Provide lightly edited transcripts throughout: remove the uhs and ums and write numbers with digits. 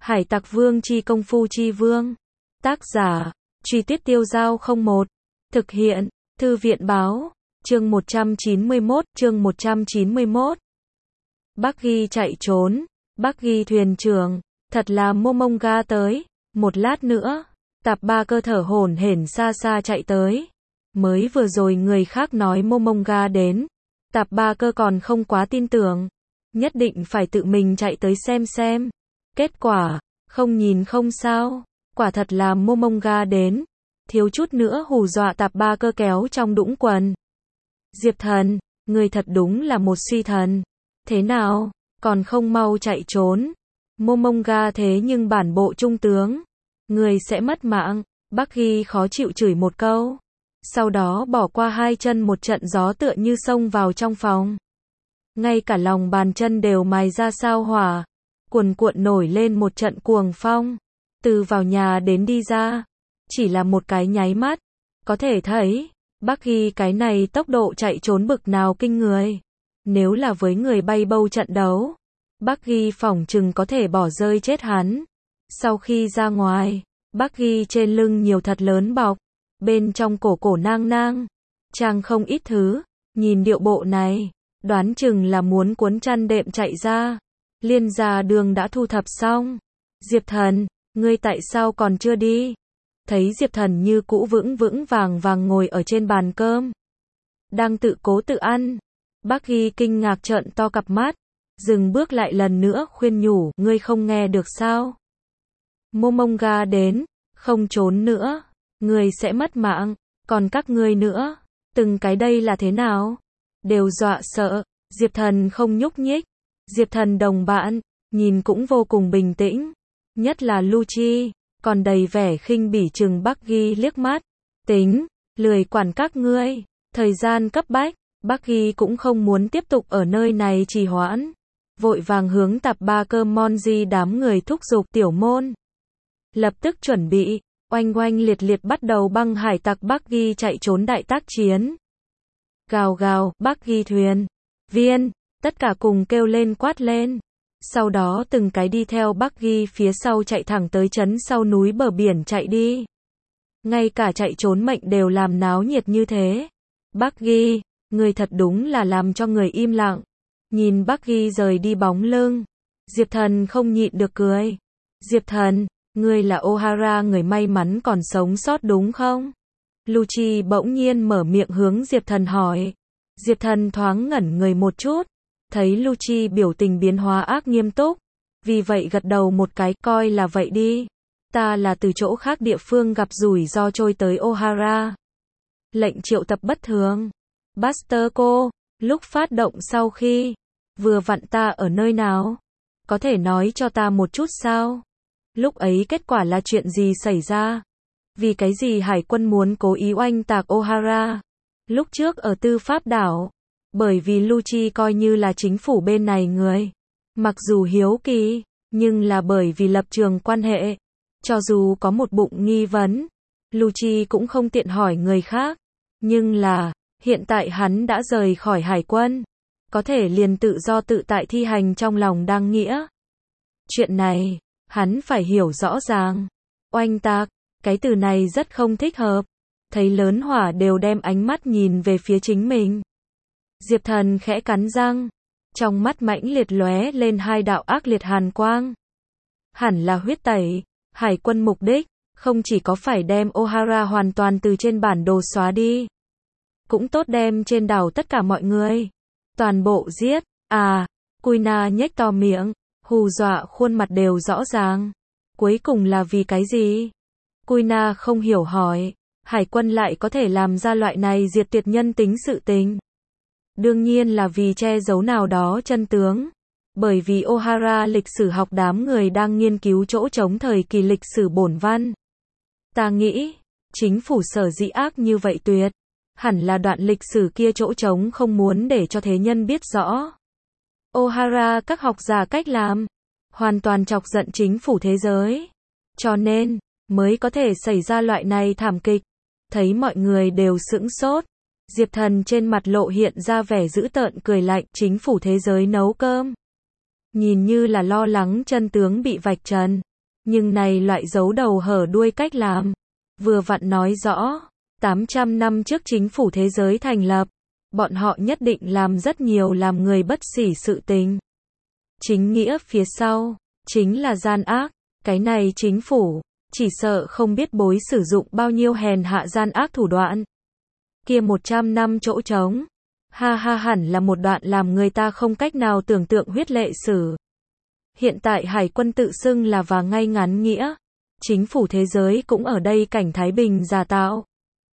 Hải Tặc Vương chi công phu chi vương. Tác giả, Truy Tuyết Tiêu Giao 01. Thực hiện, Thư viện báo. Chương 191. Buggy chạy trốn. Buggy thuyền trưởng. Thật là Momonga tới. Một lát nữa, Tạp Ba Cơ thở hổn hển xa xa chạy tới. Mới vừa rồi người khác nói Momonga đến. Tạp Ba Cơ còn không quá tin tưởng. Nhất định phải tự mình chạy tới xem. Kết quả, không nhìn không sao. Quả thật là Momonga đến. Thiếu chút nữa hù dọa Tạp Ba Cơ kéo trong đũng quần. Diệp Thần, người thật đúng là một suy thần. Thế nào, còn không mau chạy trốn. Momonga thế nhưng bản bộ trung tướng. Người sẽ mất mạng. Buggy khó chịu chửi một câu. Sau đó bỏ qua hai chân một trận gió tựa như xông vào trong phòng. Ngay cả lòng bàn chân đều mài ra sao hỏa. Cuồn cuộn nổi lên một trận cuồng phong. Từ vào nhà đến đi ra. Chỉ là một cái nháy mắt. Có thể thấy, Buggy cái này tốc độ chạy trốn bực nào kinh người. Nếu là với người bay bâu trận đấu, Buggy phỏng chừng có thể bỏ rơi chết hắn. Sau khi ra ngoài, Buggy trên lưng nhiều thật lớn bọc. Bên trong cổ nang, trang không ít thứ. Nhìn điệu bộ này, đoán chừng là muốn cuốn chăn đệm chạy ra. Liên gia đường đã thu thập xong. Diệp Thần, ngươi tại sao còn chưa đi? Thấy Diệp Thần như cũ vững vàng ngồi ở trên bàn cơm. Đang tự cố tự ăn. Buggy kinh ngạc trợn to cặp mắt. Dừng bước lại lần nữa khuyên nhủ, ngươi không nghe được sao? Momonga đến, không trốn nữa. Ngươi sẽ mất mạng, còn các ngươi nữa. Từng cái đây là thế nào? Đều dọa sợ. Diệp Thần không nhúc nhích. Diệp Thần đồng bạn, nhìn cũng vô cùng bình tĩnh. Nhất là Lucci, còn đầy vẻ khinh bỉ chừng Buggy liếc mắt. Tính, lười quản các ngươi. Thời gian cấp bách, Buggy cũng không muốn tiếp tục ở nơi này trì hoãn. Vội vàng hướng Tạp Ba Cơ Monji đám người thúc giục tiểu môn. Lập tức chuẩn bị, oanh liệt bắt đầu băng hải tặc Buggy chạy trốn đại tác chiến. Gào, Buggy thuyền. Viên, tất cả cùng kêu lên quát lên. Sau đó từng cái đi theo Buggy phía sau chạy thẳng tới trấn sau núi bờ biển chạy đi. Ngay cả chạy trốn mệnh đều làm náo nhiệt như thế. Buggy, người thật đúng là làm cho người im lặng. Nhìn Buggy rời đi bóng lưng. Diệp Thần không nhịn được cười. Diệp Thần, ngươi là Ohara người may mắn còn sống sót đúng không? Lucci bỗng nhiên mở miệng hướng Diệp Thần hỏi. Diệp Thần thoáng ngẩn người một chút. Thấy Lucci biểu tình biến hóa ác nghiêm túc. Vì vậy gật đầu một cái, coi là vậy đi. Ta là từ chỗ khác địa phương gặp rủi ro trôi tới Ohara. Lệnh triệu tập bất thường. Buster cô, lúc phát động sau khi, vừa vặn ta ở nơi nào? Có thể nói cho ta một chút sao? Lúc ấy kết quả là chuyện gì xảy ra? Vì cái gì hải quân muốn cố ý oanh tạc Ohara? Lúc trước ở Tư Pháp đảo, bởi vì Lucci coi như là chính phủ bên này người. Mặc dù hiếu kỳ, nhưng là bởi vì lập trường quan hệ. Cho dù có một bụng nghi vấn, Lucci cũng không tiện hỏi người khác. Nhưng là, hiện tại hắn đã rời khỏi hải quân. Có thể liền tự do tự tại thi hành trong lòng đang nghĩa. Chuyện này, hắn phải hiểu rõ ràng. Oanh tạc, cái từ này rất không thích hợp. Thấy lớn hỏa đều đem ánh mắt nhìn về phía chính mình. Diệp Thần khẽ cắn răng. Trong mắt mãnh liệt lóe lên hai đạo ác liệt hàn quang. Hẳn là huyết tẩy. Hải quân mục đích, không chỉ có phải đem Ohara hoàn toàn từ trên bản đồ xóa đi. Cũng tốt đem trên đảo tất cả mọi người. Toàn bộ giết. À, Kuina nhếch to miệng. Hù dọa khuôn mặt đều rõ ràng. Cuối cùng là vì cái gì? Kuina không hiểu hỏi. Hải quân lại có thể làm ra loại này diệt tuyệt nhân tính sự tình. Đương nhiên là vì che giấu nào đó chân tướng. Bởi vì Ohara lịch sử học đám người đang nghiên cứu chỗ trống thời kỳ lịch sử bổn văn. Ta nghĩ, chính phủ sở dĩ ác như vậy tuyệt. Hẳn là đoạn lịch sử kia chỗ trống không muốn để cho thế nhân biết rõ. Ohara các học giả cách làm, hoàn toàn chọc giận chính phủ thế giới. Cho nên, mới có thể xảy ra loại này thảm kịch. Thấy mọi người đều sững sốt. Diệp Thần trên mặt lộ hiện ra vẻ dữ tợn cười lạnh, chính phủ thế giới nấu cơm. Nhìn như là lo lắng chân tướng bị vạch trần. Nhưng này loại giấu đầu hở đuôi cách làm, vừa vặn nói rõ, 800 năm trước chính phủ thế giới thành lập, bọn họ nhất định làm rất nhiều làm người bất xỉ sự tình. Chính nghĩa phía sau, chính là gian ác, cái này chính phủ, chỉ sợ không biết bối sử dụng bao nhiêu hèn hạ gian ác thủ đoạn. Kia 100 năm chỗ trống, ha ha hẳn là một đoạn làm người ta không cách nào tưởng tượng huyết lệ sử. Hiện tại hải quân tự xưng là và ngay ngắn nghĩa, chính phủ thế giới cũng ở đây cảnh thái bình giả tạo.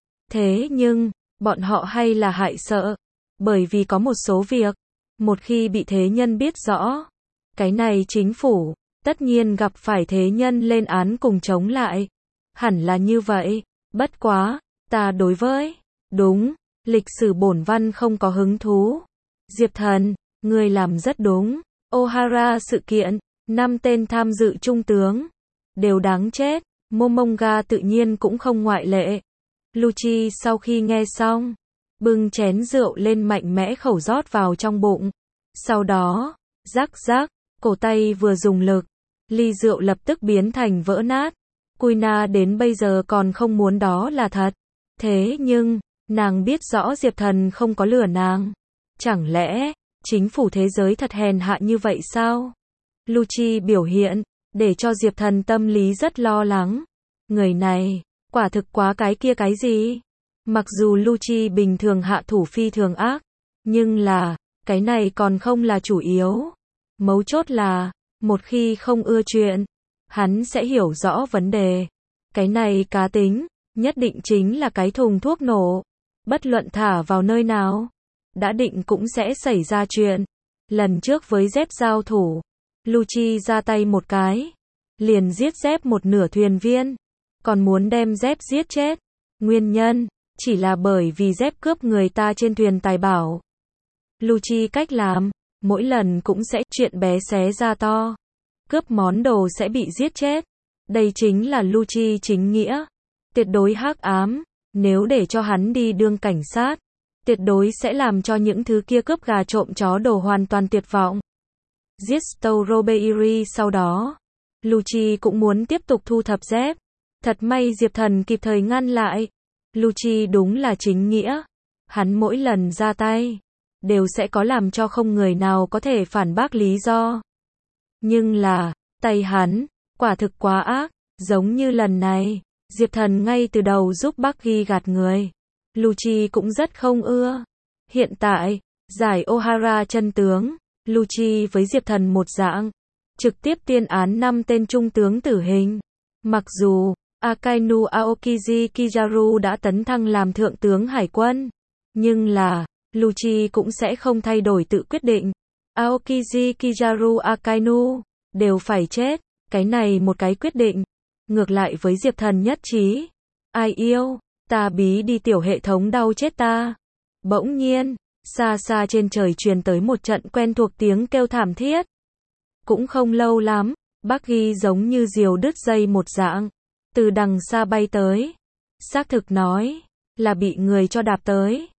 Thế nhưng, bọn họ hay là hại sợ, bởi vì có một số việc, một khi bị thế nhân biết rõ, cái này chính phủ, tất nhiên gặp phải thế nhân lên án cùng chống lại. Hẳn là như vậy, bất quá, ta đối với, đúng, lịch sử bổn văn không có hứng thú. Diệp Thần, ngươi làm rất đúng. O'Hara sự kiện, 5 tên tham dự trung tướng, đều đáng chết, Momonga tự nhiên cũng không ngoại lệ. Lucci sau khi nghe xong, bưng chén rượu lên mạnh mẽ khẩu rót vào trong bụng. Sau đó, rắc rắc, cổ tay vừa dùng lực, ly rượu lập tức biến thành vỡ nát. Kuina đến bây giờ còn không muốn đó là thật. Thế nhưng, nàng biết rõ Diệp Thần không có lừa nàng. Chẳng lẽ, chính phủ thế giới thật hèn hạ như vậy sao? Lucci biểu hiện, để cho Diệp Thần tâm lý rất lo lắng. Người này, quả thực quá cái kia cái gì? Mặc dù Lucci bình thường hạ thủ phi thường ác, nhưng là, cái này còn không là chủ yếu. Mấu chốt là, một khi không ưa chuyện, hắn sẽ hiểu rõ vấn đề. Cái này cá tính, nhất định chính là cái thùng thuốc nổ. Bất luận thả vào nơi nào, đã định cũng sẽ xảy ra chuyện. Lần trước với dép giao thủ, Lucci ra tay một cái, liền giết dép một nửa thuyền viên, còn muốn đem dép giết chết. Nguyên nhân, chỉ là bởi vì dép cướp người ta trên thuyền tài bảo. Lucci cách làm, mỗi lần cũng sẽ chuyện bé xé ra to. Cướp món đồ sẽ bị giết chết. Đây chính là Lucci chính nghĩa. Tuyệt đối hắc ám, nếu để cho hắn đi đương cảnh sát, tuyệt đối sẽ làm cho những thứ kia cướp gà trộm chó đồ hoàn toàn tuyệt vọng. Giết Strawberry sau đó, Lucci cũng muốn tiếp tục thu thập dép. Thật may Diệp Thần kịp thời ngăn lại. Lucci đúng là chính nghĩa. Hắn mỗi lần ra tay, đều sẽ có làm cho không người nào có thể phản bác lý do. Nhưng là, tay hắn, quả thực quá ác, giống như lần này, Diệp Thần ngay từ đầu giúp Bucky gạt người. Lucci cũng rất không ưa. Hiện tại, giải O'Hara chân tướng, Lucci với Diệp Thần một dạng, trực tiếp tuyên án 5 tên trung tướng tử hình. Mặc dù, Akainu Aokiji Kizaru đã tấn thăng làm thượng tướng hải quân, nhưng là, Lucci cũng sẽ không thay đổi tự quyết định. Aokiji Kizaru Akainu, đều phải chết, cái này một cái quyết định. Ngược lại với Diệp Thần nhất trí. Ai yêu, ta bí đi tiểu hệ thống đau chết ta. Bỗng nhiên, xa xa trên trời truyền tới một trận quen thuộc tiếng kêu thảm thiết. Cũng không lâu lắm, Bucky giống như diều đứt dây một dạng, từ đằng xa bay tới. Xác thực nói, là bị người cho đạp tới.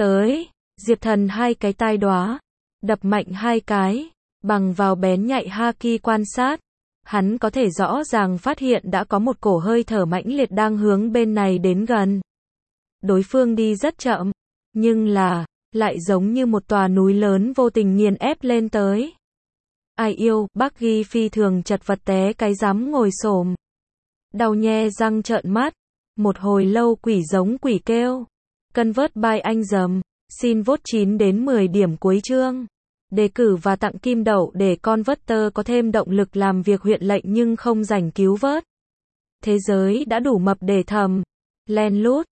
Diệp Thần hai cái tai đóa, đập mạnh hai cái, bằng vào bén nhạy haki quan sát. Hắn có thể rõ ràng phát hiện đã có một cổ hơi thở mãnh liệt đang hướng bên này đến gần. Đối phương đi rất chậm, nhưng là, lại giống như một tòa núi lớn vô tình nghiền ép lên tới. Ai yêu, Bucky phi thường chật vật té cái rắm ngồi xổm. Đau nhe răng trợn mắt, một hồi lâu quỷ giống quỷ kêu. Convert by anh dầm, xin vote 9 đến 10 điểm cuối chương. Đề cử và tặng kim đậu để Converter có thêm động lực làm việc huyện lệnh nhưng không rảnh cứu vớt. Thế giới đã đủ mập để thầm, len lút,